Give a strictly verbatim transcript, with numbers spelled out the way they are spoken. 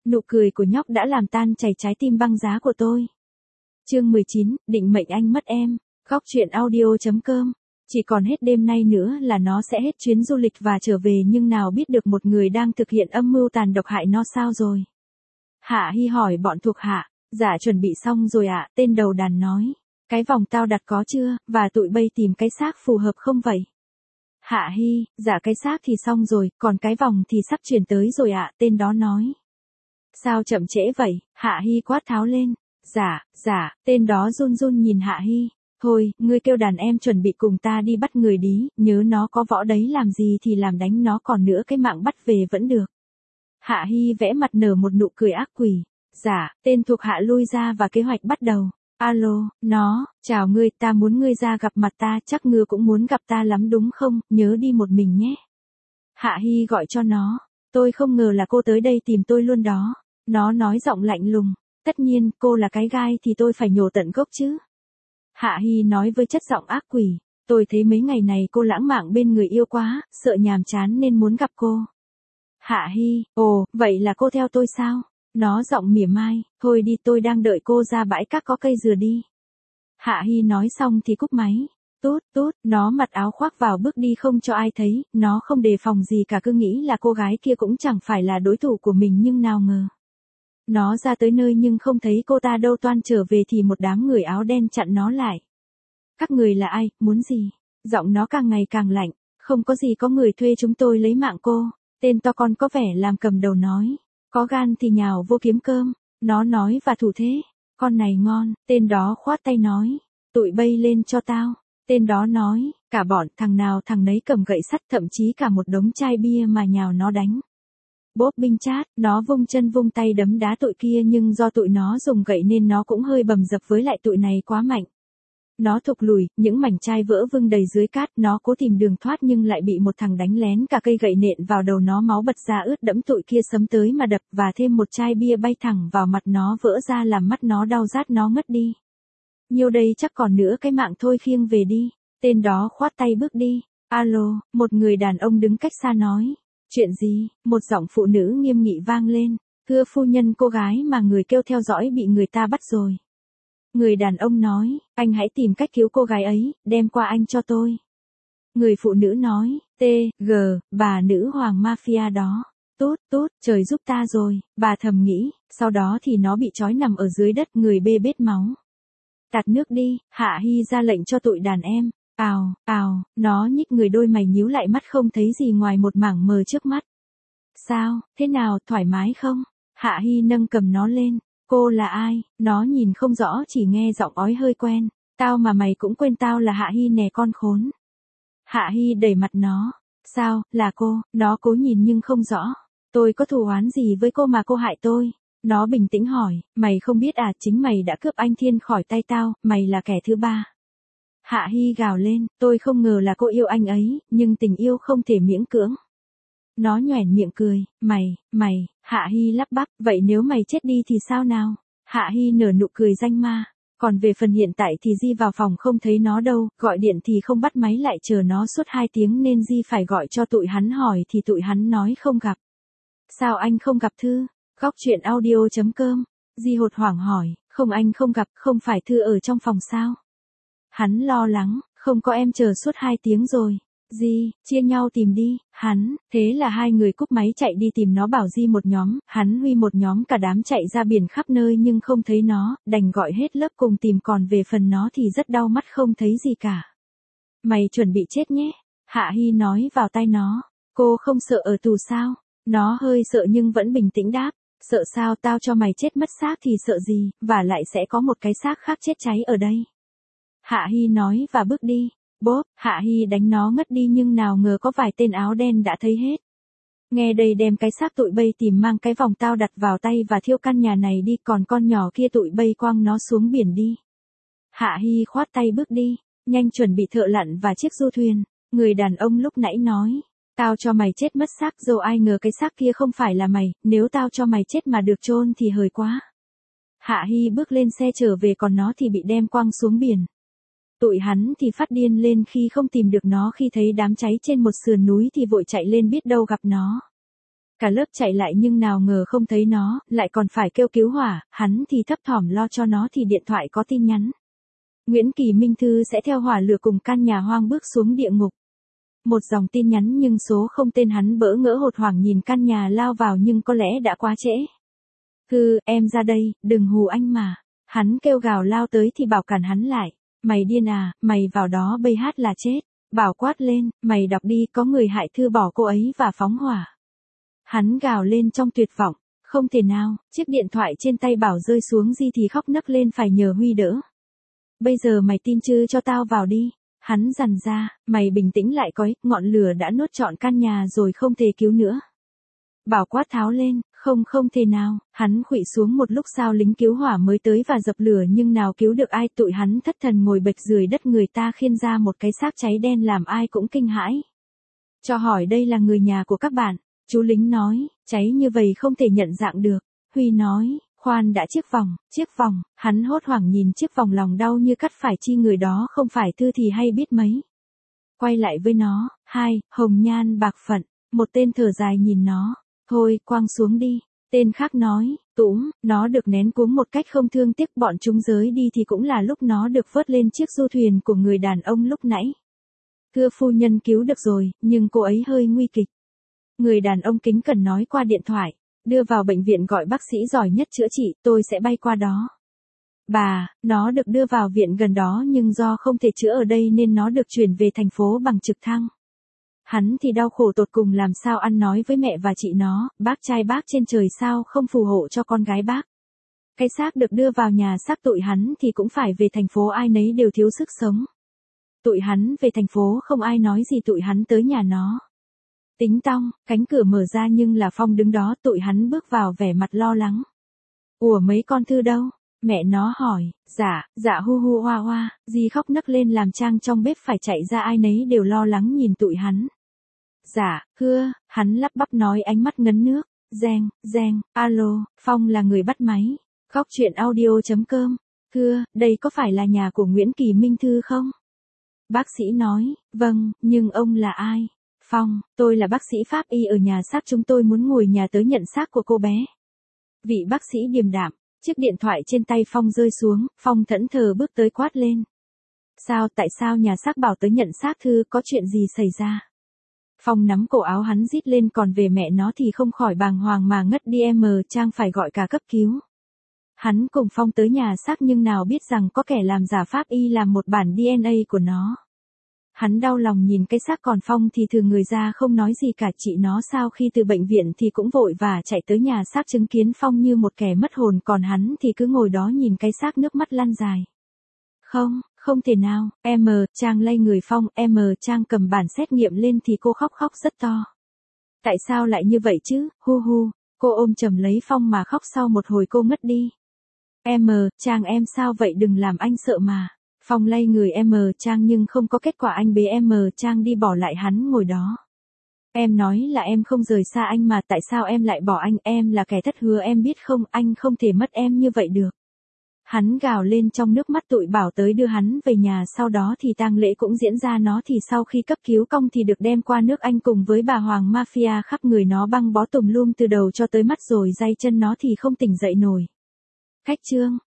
Nụ cười của nhóc đã làm tan chảy trái tim băng giá của tôi. Chương mười chín, định mệnh anh mất em. Góc truyện audio chấm com. Chỉ còn hết đêm nay nữa là nó sẽ hết chuyến du lịch và trở về, nhưng nào biết được một người đang thực hiện âm mưu tàn độc hại nó sao rồi. Hạ Hi hỏi bọn thuộc hạ. Dạ chuẩn bị xong rồi ạ, tên đầu đàn nói. Cái vòng tao đặt có chưa, và tụi bay tìm cái xác phù hợp không vậy? Hạ Hi, dạ cái xác thì xong rồi, còn cái vòng thì sắp chuyển tới rồi ạ, tên đó nói. Sao chậm trễ vậy? Hạ Hi quát tháo lên. Dạ, dạ, tên đó run run nhìn Hạ Hi. Thôi, ngươi kêu đàn em chuẩn bị cùng ta đi bắt người đi, nhớ nó có võ đấy làm gì thì làm đánh nó, còn nữa cái mạng bắt về vẫn được. Hạ Hi vẽ mặt nở một nụ cười ác quỷ. Dạ, tên thuộc hạ lui ra và kế hoạch bắt đầu. Alo, nó, chào ngươi, ta muốn ngươi ra gặp mặt ta, chắc ngươi cũng muốn gặp ta lắm đúng không, nhớ đi một mình nhé. Hạ Hi gọi cho nó. Tôi không ngờ là cô tới đây tìm tôi luôn đó. Nó nói giọng lạnh lùng. Tất nhiên, cô là cái gai thì tôi phải nhổ tận gốc chứ. Hạ Hi nói với chất giọng ác quỷ. Tôi thấy mấy ngày này cô lãng mạn bên người yêu quá, sợ nhàm chán nên muốn gặp cô. Hạ Hi, ồ, vậy là cô theo tôi sao? Nó giọng mỉa mai, thôi đi, tôi đang đợi cô ra bãi cát có cây dừa đi. Hạ Hi nói xong thì cúp máy. Tút, tút, nó mặc áo khoác vào bước đi không cho ai thấy, nó không đề phòng gì cả, cứ nghĩ là cô gái kia cũng chẳng phải là đối thủ của mình, nhưng nào ngờ. Nó ra tới nơi nhưng không thấy cô ta đâu, toan trở về thì một đám người áo đen chặn nó lại. Các người là ai, muốn gì? Giọng nó càng ngày càng lạnh. Không có gì, có người thuê chúng tôi lấy mạng cô. Tên to con có vẻ làm cầm đầu nói. Có gan thì nhào vô kiếm cơm. Nó nói và thủ thế. Con này ngon, tên đó khoát tay nói. Tụi bay lên cho tao. Tên đó nói, cả bọn thằng nào thằng nấy cầm gậy sắt, thậm chí cả một đống chai bia mà nhào nó đánh. Bốp binh chát, nó vung chân vung tay đấm đá tụi kia, nhưng do tụi nó dùng gậy nên nó cũng hơi bầm dập, với lại tụi này quá mạnh. Nó thụt lùi, những mảnh chai vỡ vưng đầy dưới cát, nó cố tìm đường thoát nhưng lại bị một thằng đánh lén cả cây gậy nện vào đầu nó, máu bật ra ướt đẫm, tụi kia sấm tới mà đập, và thêm một chai bia bay thẳng vào mặt nó, vỡ ra làm mắt nó đau rát, nó ngất đi. Nhiêu đây chắc còn nữa cái mạng thôi, khiêng về đi. Tên đó khoát tay bước đi. Alo, một người đàn ông đứng cách xa nói. Chuyện gì? Một giọng phụ nữ nghiêm nghị vang lên. Thưa phu nhân, cô gái mà người kêu theo dõi bị người ta bắt rồi. Người đàn ông nói, anh hãy tìm cách cứu cô gái ấy, đem qua anh cho tôi. Người phụ nữ nói, T, G, bà nữ hoàng mafia đó. Tốt, tốt, trời giúp ta rồi, bà thầm nghĩ, sau đó thì nó bị trói nằm ở dưới đất, người bê bết máu. Tạt nước đi, Hạ Hi ra lệnh cho tụi đàn em. Ào, ào, nó nhích người, đôi mày nhíu lại, mắt không thấy gì ngoài một mảng mờ trước mắt. Sao, thế nào, thoải mái không? Hạ Hi nâng cầm nó lên. Cô là ai? Nó nhìn không rõ, chỉ nghe giọng ói hơi quen. Tao mà mày cũng quên tao là Hạ Hi nè con khốn. Hạ Hi đẩy mặt nó. Sao, là cô? Nó cố nhìn nhưng không rõ. Tôi có thù oán gì với cô mà cô hại tôi? Nó bình tĩnh hỏi, mày không biết à, chính mày đã cướp anh Thiên khỏi tay tao, mày là kẻ thứ ba. Hạ Hi gào lên, tôi không ngờ là cô yêu anh ấy, nhưng tình yêu không thể miễn cưỡng. Nó nhoẻn miệng cười, mày, mày, Hạ Hi lắp bắp, vậy nếu mày chết đi thì sao nào? Hạ Hi nở nụ cười danh ma. Còn về phần hiện tại thì Di vào phòng không thấy nó đâu, gọi điện thì không bắt máy, lại chờ nó suốt hai tiếng nên Di phải gọi cho tụi hắn hỏi thì tụi hắn nói không gặp. Sao anh không gặp Thư? Góc truyện audio chấm com. Di hốt hoảng hỏi, không, anh không gặp, không phải Thư ở trong phòng sao? Hắn lo lắng, không có, em chờ suốt hai tiếng rồi. Di, chia nhau tìm đi, hắn, thế là hai người cúp máy chạy đi tìm nó, bảo Di một nhóm, hắn Huy một nhóm, cả đám chạy ra biển khắp nơi nhưng không thấy nó, đành gọi hết lớp cùng tìm, còn về phần nó thì rất đau mắt, không thấy gì cả. Mày chuẩn bị chết nhé, Hạ Hi nói vào tai nó. Cô không sợ ở tù sao? Nó hơi sợ nhưng vẫn bình tĩnh đáp. Sợ sao, tao cho mày chết mất xác thì sợ gì, và lại sẽ có một cái xác khác chết cháy ở đây. Hạ Hi nói và bước đi. Bốp, Hạ Hi đánh nó ngất đi, nhưng nào ngờ có vài tên áo đen đã thấy hết. Nghe đây, đem cái xác tụi bay tìm, mang cái vòng tao đặt vào tay và thiêu căn nhà này đi, còn con nhỏ kia tụi bay quăng nó xuống biển đi. Hạ Hi khoát tay bước đi, nhanh chuẩn bị thợ lặn và chiếc du thuyền. Người đàn ông lúc nãy nói, tao cho mày chết mất xác rồi, ai ngờ cái xác kia không phải là mày, nếu tao cho mày chết mà được chôn thì hời quá. Hạ Hi bước lên xe trở về, còn nó thì bị đem quăng xuống biển. Tụi hắn thì phát điên lên khi không tìm được nó, khi thấy đám cháy trên một sườn núi thì vội chạy lên, biết đâu gặp nó. Cả lớp chạy lại nhưng nào ngờ không thấy nó, lại còn phải kêu cứu hỏa, hắn thì thấp thỏm lo cho nó thì điện thoại có tin nhắn. Nguyễn Kỳ Minh Thư sẽ theo hỏa lửa cùng căn nhà hoang bước xuống địa ngục. Một dòng tin nhắn nhưng số không tên, hắn bỡ ngỡ hốt hoảng nhìn căn nhà lao vào nhưng có lẽ đã quá trễ. Hừ, em ra đây, đừng hù anh mà. Hắn kêu gào lao tới thì Bảo cản hắn lại. Mày điên à, mày vào đó bây hát là chết. Bảo quát lên, mày đọc đi, có người hại Thư bỏ cô ấy và phóng hỏa. Hắn gào lên trong tuyệt vọng, không thể nào, chiếc điện thoại trên tay Bảo rơi xuống Di thì khóc nấc lên phải nhờ Huy đỡ. Bây giờ mày tin chứ, cho tao vào đi. Hắn dằn ra, mày bình tĩnh lại coi, ngọn lửa đã nuốt trọn căn nhà rồi không thể cứu nữa. Bảo quát tháo lên, không không thể nào, hắn khuỵu xuống một lúc sau lính cứu hỏa mới tới và dập lửa nhưng nào cứu được ai, tụi hắn thất thần ngồi bệt dưới đất, người ta khiêng ra một cái xác cháy đen làm ai cũng kinh hãi. Cho hỏi đây là người nhà của các bạn, chú lính nói, cháy như vậy không thể nhận dạng được. Huy nói, khoan đã, chiếc vòng, chiếc vòng, hắn hốt hoảng nhìn chiếc vòng lòng đau như cắt phải chi, người đó không phải Thư thì hay biết mấy. Quay lại với nó, hai, hồng nhan bạc phận, một tên thở dài nhìn nó, thôi quăng xuống đi, tên khác nói, tũm, nó được nén cuống một cách không thương tiếc, bọn chúng rới đi thì cũng là lúc nó được vớt lên chiếc du thuyền của người đàn ông lúc nãy. Thưa phu nhân cứu được rồi, nhưng cô ấy hơi nguy kịch. Người đàn ông kính cẩn nói qua điện thoại, đưa vào bệnh viện gọi bác sĩ giỏi nhất chữa trị, tôi sẽ bay qua đó. Bà, nó được đưa vào viện gần đó nhưng do không thể chữa ở đây nên nó được chuyển về thành phố bằng trực thăng. Hắn thì đau khổ tột cùng làm sao ăn nói với mẹ và chị nó, bác trai bác trên trời sao không phù hộ cho con gái bác. Cái xác được đưa vào nhà xác tụi hắn thì cũng phải về thành phố, ai nấy đều thiếu sức sống. Tụi hắn về thành phố không ai nói gì, tụi hắn tới nhà nó. Tính tong, cánh cửa mở ra nhưng là Phong đứng đó, tụi hắn bước vào vẻ mặt lo lắng. Ủa mấy con Thư đâu? Mẹ nó hỏi, dạ, dạ hu hu hoa hoa, Di khóc nấc lên làm Trang trong bếp phải chạy ra, ai nấy đều lo lắng nhìn tụi hắn. Dạ, hưa, hắn lắp bắp nói ánh mắt ngấn nước, reng, reng, alo, Phong là người bắt máy, khóc chuyện audio chấm com, thưa, đây có phải là nhà của Nguyễn Kỳ Minh Thư không? Bác sĩ nói, vâng, nhưng ông là ai? Phong, tôi là bác sĩ pháp y ở nhà xác, chúng tôi muốn ngồi nhà tới nhận xác của cô bé. Vị bác sĩ điềm đạm, chiếc điện thoại trên tay Phong rơi xuống, Phong thẫn thờ bước tới quát lên. Sao, tại sao nhà xác bảo tới nhận xác Thư, có chuyện gì xảy ra? Phong nắm cổ áo hắn rít lên, còn về mẹ nó thì không khỏi bàng hoàng mà ngất đi, em Trang phải gọi cả cấp cứu. Hắn cùng Phong tới nhà xác nhưng nào biết rằng có kẻ làm giả pháp y làm một bản đê en a của nó. Hắn đau lòng nhìn cái xác, còn Phong thì thừa người ra không nói gì cả. Chị nó sau khi từ bệnh viện thì cũng vội và chạy tới nhà xác chứng kiến Phong như một kẻ mất hồn, còn hắn thì cứ ngồi đó nhìn cái xác, nước mắt lăn dài. Không, không thể nào, em Trang lay người Phong, em Trang cầm bản xét nghiệm lên thì cô khóc khóc rất to. Tại sao lại như vậy chứ, hu hu, cô ôm chầm lấy Phong mà khóc, sau một hồi cô ngất đi. Em Trang em sao vậy, đừng làm anh sợ mà. Phong lay người em Trang nhưng không có kết quả, anh bế em Trang đi bỏ lại hắn ngồi đó. Em nói là em không rời xa anh mà, tại sao em lại bỏ anh, em là kẻ thất hứa em biết không, anh không thể mất em như vậy được. Hắn gào lên trong nước mắt. Tụi Bảo tới đưa hắn về nhà, sau đó thì tang lễ cũng diễn ra. Nó thì sau khi cấp cứu cong thì được đem qua nước Anh cùng với bà Hoàng Mafia, khắp người nó băng bó tùm lum từ đầu cho tới mắt rồi day chân nó thì không tỉnh dậy nổi. Khách trương.